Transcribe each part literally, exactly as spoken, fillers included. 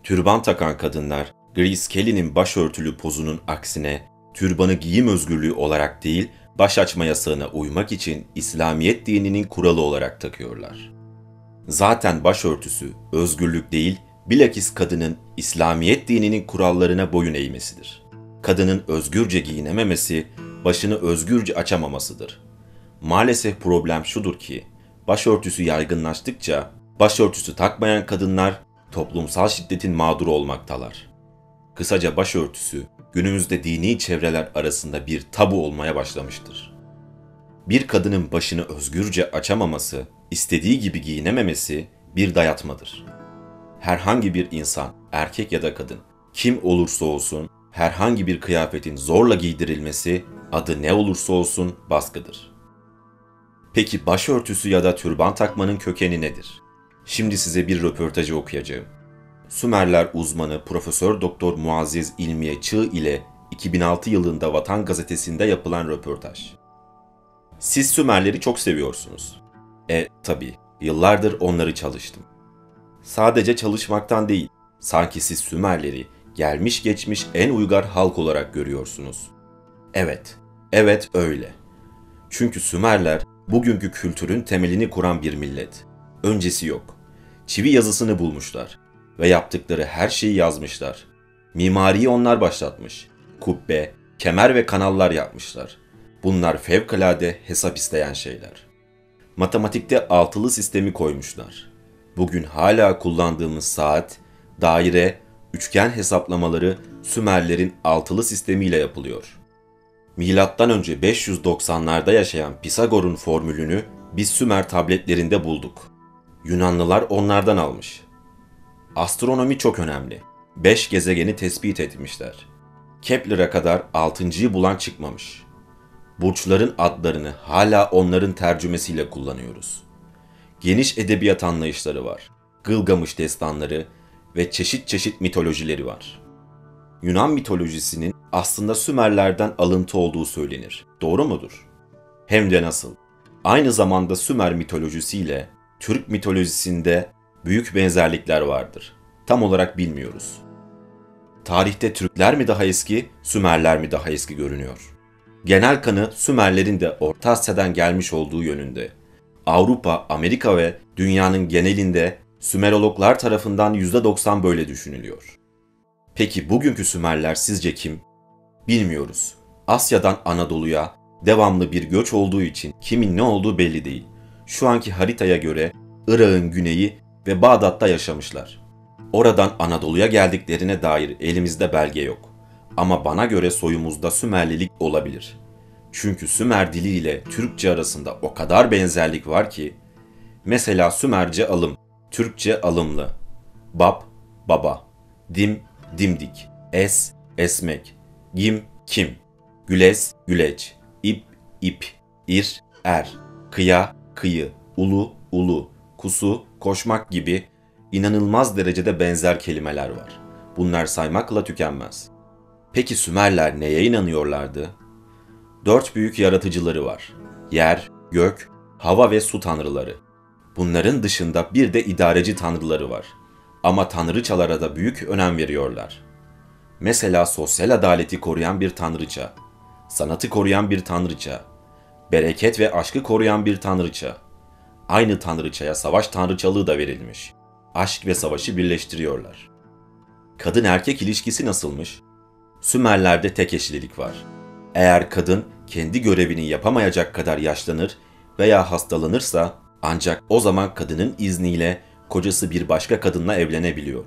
Türban takan kadınlar, Grace Kelly'nin başörtülü pozunun aksine türbanı giyim özgürlüğü olarak değil, baş açma yasağına uymak için İslamiyet dininin kuralı olarak takıyorlar. Zaten başörtüsü özgürlük değil, bilakis kadının İslamiyet dininin kurallarına boyun eğmesidir. Kadının özgürce giyinememesi, başını özgürce açamamasıdır. Maalesef problem şudur ki, başörtüsü yaygınlaştıkça başörtüsü takmayan kadınlar toplumsal şiddetin mağduru olmaktalar. Kısaca başörtüsü günümüzde dini çevreler arasında bir tabu olmaya başlamıştır. Bir kadının başını özgürce açamaması, istediği gibi giyinememesi bir dayatmadır. Herhangi bir insan, erkek ya da kadın, kim olursa olsun herhangi bir kıyafetin zorla giydirilmesi, adı ne olursa olsun baskıdır. Peki başörtüsü ya da türban takmanın kökeni nedir? Şimdi size bir röportajı okuyacağım. Sümerler uzmanı Profesör Doktor Muazzez İlmiye Çığ ile iki bin altı yılında Vatan Gazetesi'nde yapılan röportaj. Siz Sümerleri çok seviyorsunuz. E tabii, yıllardır onları çalıştım. Sadece çalışmaktan değil, sanki siz Sümerleri gelmiş geçmiş en uygar halk olarak görüyorsunuz. Evet, evet öyle. Çünkü Sümerler bugünkü kültürün temelini kuran bir millet. Öncesi yok. Çivi yazısını bulmuşlar ve yaptıkları her şeyi yazmışlar. Mimariyi onlar başlatmış. Kubbe, kemer ve kanallar yapmışlar. Bunlar fevkalade hesap isteyen şeyler. Matematikte altılı sistemi koymuşlar. Bugün hala kullandığımız saat, daire, üçgen hesaplamaları Sümerlerin altılı sistemiyle yapılıyor. Milattan önce beş yüz doksanlarda yaşayan Pisagor'un formülünü biz Sümer tabletlerinde bulduk. Yunanlılar onlardan almış. Astronomi çok önemli. Beş gezegeni tespit etmişler. Kepler'e kadar altıncıyı bulan çıkmamış. Burçların adlarını hala onların tercümesiyle kullanıyoruz. Geniş edebiyat anlayışları var. Gılgamış destanları ve çeşit çeşit mitolojileri var. Yunan mitolojisinin aslında Sümerlerden alıntı olduğu söylenir. Doğru mudur? Hem de nasıl? Aynı zamanda Sümer mitolojisiyle Türk mitolojisinde büyük benzerlikler vardır. Tam olarak bilmiyoruz. Tarihte Türkler mi daha eski, Sümerler mi daha eski görünüyor? Genel kanı Sümerlerin de Orta Asya'dan gelmiş olduğu yönünde. Avrupa, Amerika ve dünyanın genelinde Sümerologlar tarafından yüzde doksan böyle düşünülüyor. Peki bugünkü Sümerler sizce kim? Bilmiyoruz. Asya'dan Anadolu'ya devamlı bir göç olduğu için kimin ne olduğu belli değil. Şu anki haritaya göre Irak'ın güneyi ve Bağdat'ta yaşamışlar. Oradan Anadolu'ya geldiklerine dair elimizde belge yok. Ama bana göre soyumuzda Sümerlilik olabilir. Çünkü Sümer dili ile Türkçe arasında o kadar benzerlik var ki, mesela Sümerce alım, Türkçe alımlı, bab, baba, dim, dimdik, es, esmek, gim, kim, güles, güleç, ip, ip, ir, er, kıya, kıyı, ulu, ulu, kusu, koşmak gibi inanılmaz derecede benzer kelimeler var. Bunlar saymakla tükenmez. Peki Sümerler neye inanıyorlardı? Dört büyük yaratıcıları var. Yer, gök, hava ve su tanrıları. Bunların dışında bir de idareci tanrıları var. Ama tanrıçalara da büyük önem veriyorlar. Mesela sosyal adaleti koruyan bir tanrıça, sanatı koruyan bir tanrıça, bereket ve aşkı koruyan bir tanrıça. Aynı tanrıçaya savaş tanrıçalığı da verilmiş. Aşk ve savaşı birleştiriyorlar. Kadın erkek ilişkisi nasılmış? Sümerlerde tek eşlilik var. Eğer kadın kendi görevini yapamayacak kadar yaşlanır veya hastalanırsa ancak o zaman kadının izniyle kocası bir başka kadınla evlenebiliyor.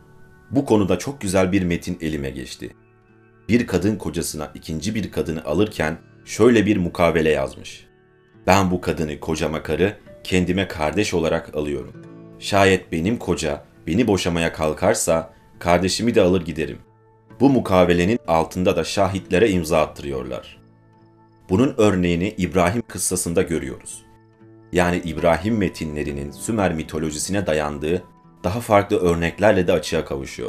Bu konuda çok güzel bir metin elime geçti. Bir kadın kocasına ikinci bir kadını alırken şöyle bir mukavele yazmış. Ben bu kadını kocama karı, kendime kardeş olarak alıyorum. Şayet benim koca beni boşamaya kalkarsa kardeşimi de alır giderim. Bu mukavelenin altında da şahitlere imza attırıyorlar. Bunun örneğini İbrahim kıssasında görüyoruz. Yani İbrahim metinlerinin Sümer mitolojisine dayandığı daha farklı örneklerle de açığa kavuşuyor.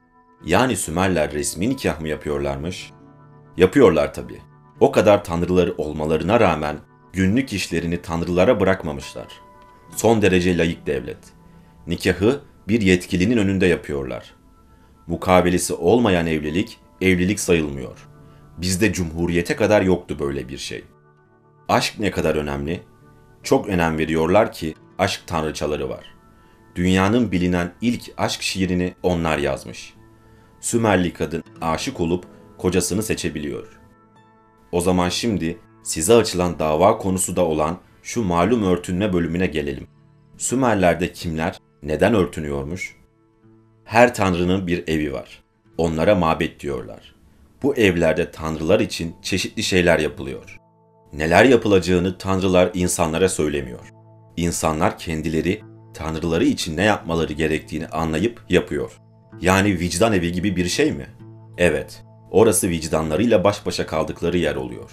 Yani Sümerler resmi nikah mı yapıyorlarmış? Yapıyorlar tabii. O kadar tanrıları olmalarına rağmen günlük işlerini tanrılara bırakmamışlar. Son derece laik devlet. Nikahı bir yetkilinin önünde yapıyorlar. Mukabelesi olmayan evlilik, evlilik sayılmıyor. Bizde cumhuriyete kadar yoktu böyle bir şey. Aşk ne kadar önemli? Çok önem veriyorlar ki aşk tanrıçaları var. Dünyanın bilinen ilk aşk şiirini onlar yazmış. Sümerli kadın aşık olup kocasını seçebiliyor. O zaman şimdi size açılan dava konusu da olan şu malum örtünme bölümüne gelelim. Sümerler'de kimler, neden örtünüyormuş? Her tanrının bir evi var. Onlara mabet diyorlar. Bu evlerde tanrılar için çeşitli şeyler yapılıyor. Neler yapılacağını tanrılar insanlara söylemiyor. İnsanlar kendileri tanrıları için ne yapmaları gerektiğini anlayıp yapıyor. Yani vicdan evi gibi bir şey mi? Evet, orası vicdanlarıyla baş başa kaldıkları yer oluyor.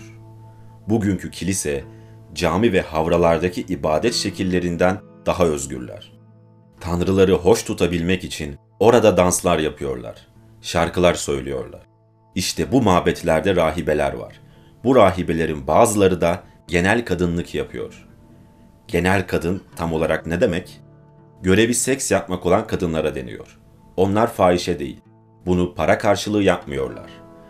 Bugünkü kilise, cami ve havralardaki ibadet şekillerinden daha özgürler. Tanrıları hoş tutabilmek için orada danslar yapıyorlar, şarkılar söylüyorlar. İşte bu mabetlerde rahibeler var. Bu rahibelerin bazıları da genel kadınlık yapıyor. Genel kadın tam olarak ne demek? Görevi seks yapmak olan kadınlara deniyor. Onlar fahişe değil. Bunu para karşılığı yapmıyorlar.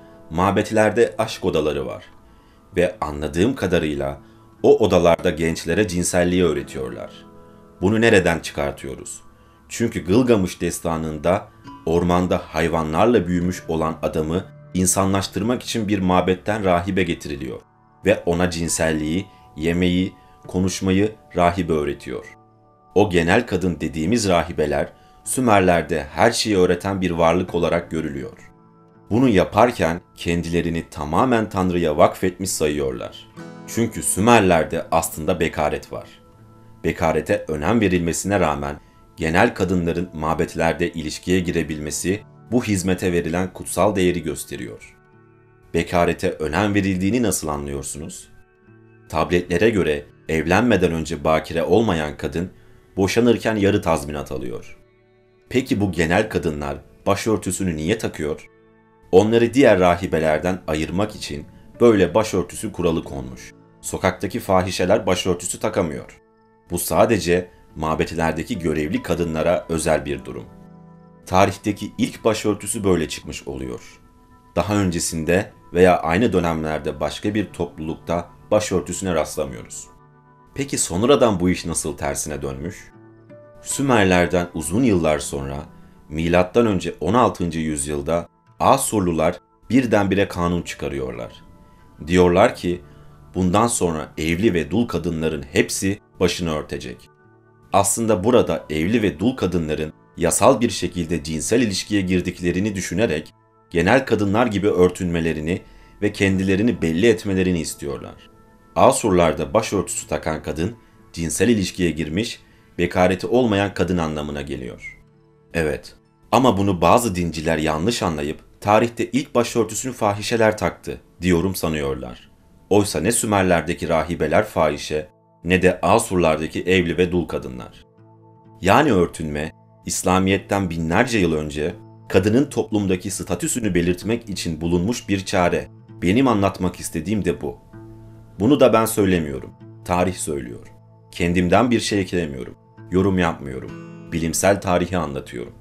Mabetlerde aşk odaları var. Ve anladığım kadarıyla o odalarda gençlere cinselliği öğretiyorlar. Bunu nereden çıkartıyoruz? Çünkü Gılgamış destanında ormanda hayvanlarla büyümüş olan adamı insanlaştırmak için bir mabetten rahibe getiriliyor ve ona cinselliği, yemeği, konuşmayı rahibe öğretiyor. O genel kadın dediğimiz rahibeler Sümerler'de her şeyi öğreten bir varlık olarak görülüyor. Bunu yaparken kendilerini tamamen Tanrı'ya vakfetmiş sayıyorlar. Çünkü Sümerler'de aslında bekaret var. Bekarete önem verilmesine rağmen genel kadınların mabetlerde ilişkiye girebilmesi bu hizmete verilen kutsal değeri gösteriyor. Bekarete önem verildiğini nasıl anlıyorsunuz? Tabletlere göre evlenmeden önce bakire olmayan kadın boşanırken yarı tazminat alıyor. Peki bu genel kadınlar başörtüsünü niye takıyor? Onları diğer rahibelerden ayırmak için böyle başörtüsü kuralı konmuş. Sokaktaki fahişeler başörtüsü takamıyor. Bu sadece mabetlerdeki görevli kadınlara özel bir durum. Tarihteki ilk başörtüsü böyle çıkmış oluyor. Daha öncesinde veya aynı dönemlerde başka bir toplulukta başörtüsüne rastlamıyoruz. Peki sonradan bu iş nasıl tersine dönmüş? Sümerlerden uzun yıllar sonra milattan önce on altıncı yüzyılda Asurlular birdenbire kanun çıkarıyorlar. Diyorlar ki bundan sonra evli ve dul kadınların hepsi başını örtecek. Aslında burada evli ve dul kadınların yasal bir şekilde cinsel ilişkiye girdiklerini düşünerek genel kadınlar gibi örtünmelerini ve kendilerini belli etmelerini istiyorlar. Asurlarda başörtüsü takan kadın cinsel ilişkiye girmiş, bekareti olmayan kadın anlamına geliyor. Evet, ama bunu bazı dinciler yanlış anlayıp tarihte ilk başörtüsünü fahişeler taktı diyorum sanıyorlar. Oysa ne Sümerlerdeki rahibeler fahişe ne de Asurlardaki evli ve dul kadınlar. Yani örtünme, İslamiyet'ten binlerce yıl önce kadının toplumdaki statüsünü belirtmek için bulunmuş bir çare. Benim anlatmak istediğim de bu. Bunu da ben söylemiyorum, tarih söylüyor. Kendimden bir şey eklemiyorum, yorum yapmıyorum, bilimsel tarihi anlatıyorum.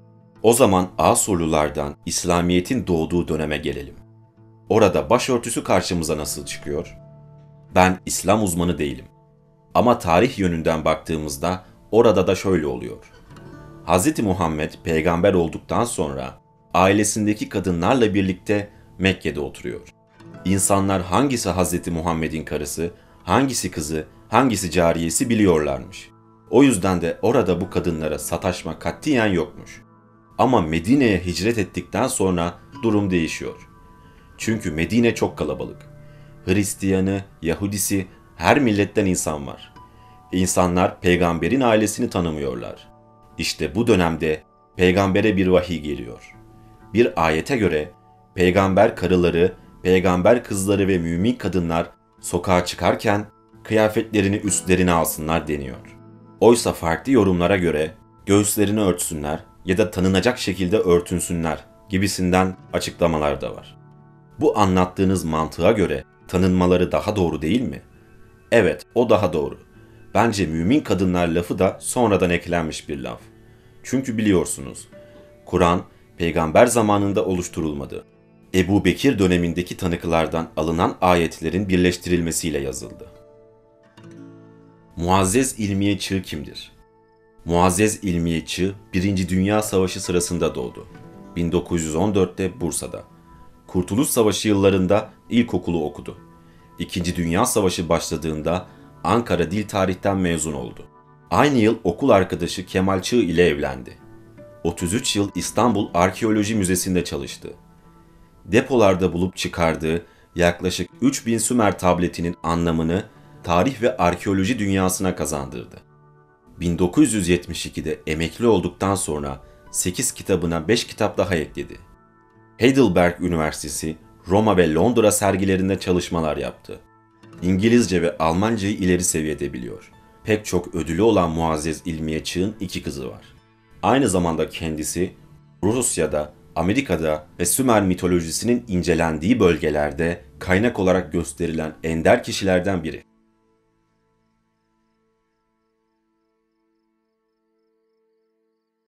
O zaman Asurlulardan İslamiyet'in doğduğu döneme gelelim. Orada başörtüsü karşımıza nasıl çıkıyor? Ben İslam uzmanı değilim. Ama tarih yönünden baktığımızda orada da şöyle oluyor. Hz. Muhammed peygamber olduktan sonra ailesindeki kadınlarla birlikte Mekke'de oturuyor. İnsanlar hangisi Hz. Muhammed'in karısı, hangisi kızı, hangisi cariyesi biliyorlarmış. O yüzden de orada bu kadınlara sataşma katiyen yokmuş. Ama Medine'ye hicret ettikten sonra durum değişiyor. Çünkü Medine çok kalabalık. Hristiyanı, Yahudisi, her milletten insan var. İnsanlar peygamberin ailesini tanımıyorlar. İşte bu dönemde peygambere bir vahiy geliyor. Bir ayete göre peygamber karıları, peygamber kızları ve mümin kadınlar sokağa çıkarken kıyafetlerini üstlerine alsınlar deniyor. Oysa farklı yorumlara göre göğüslerini örtsünler ya da tanınacak şekilde örtünsünler gibisinden açıklamalar da var. Bu anlattığınız mantığa göre tanınmaları daha doğru değil mi? Evet, o daha doğru. Bence mümin kadınlar lafı da sonradan eklenmiş bir laf. Çünkü biliyorsunuz, Kur'an peygamber zamanında oluşturulmadı. Ebu Bekir dönemindeki tanıklardan alınan ayetlerin birleştirilmesiyle yazıldı. Muazzez İlmiye Çığ kimdir? Muazzez İlmiye Çığ, Birinci Dünya Savaşı sırasında doğdu. bin dokuz yüz on dörtte Bursa'da. Kurtuluş Savaşı yıllarında ilkokulu okudu. İkinci Dünya Savaşı başladığında Ankara Dil Tarih'ten mezun oldu. Aynı yıl okul arkadaşı Kemal Çığ ile evlendi. otuz üç yıl İstanbul Arkeoloji Müzesi'nde çalıştı. Depolarda bulup çıkardığı yaklaşık üç bin Sümer tabletinin anlamını tarih ve arkeoloji dünyasına kazandırdı. bin dokuz yüz yetmiş ikide emekli olduktan sonra sekiz kitabına beş kitap daha ekledi. Heidelberg Üniversitesi, Roma ve Londra sergilerinde çalışmalar yaptı. İngilizce ve Almancayı ileri seviyede biliyor. Pek çok ödülü olan Muazzez İlmiye Çığ'ın iki kızı var. Aynı zamanda kendisi Rusya'da, Amerika'da ve Sümer mitolojisinin incelendiği bölgelerde kaynak olarak gösterilen ender kişilerden biri.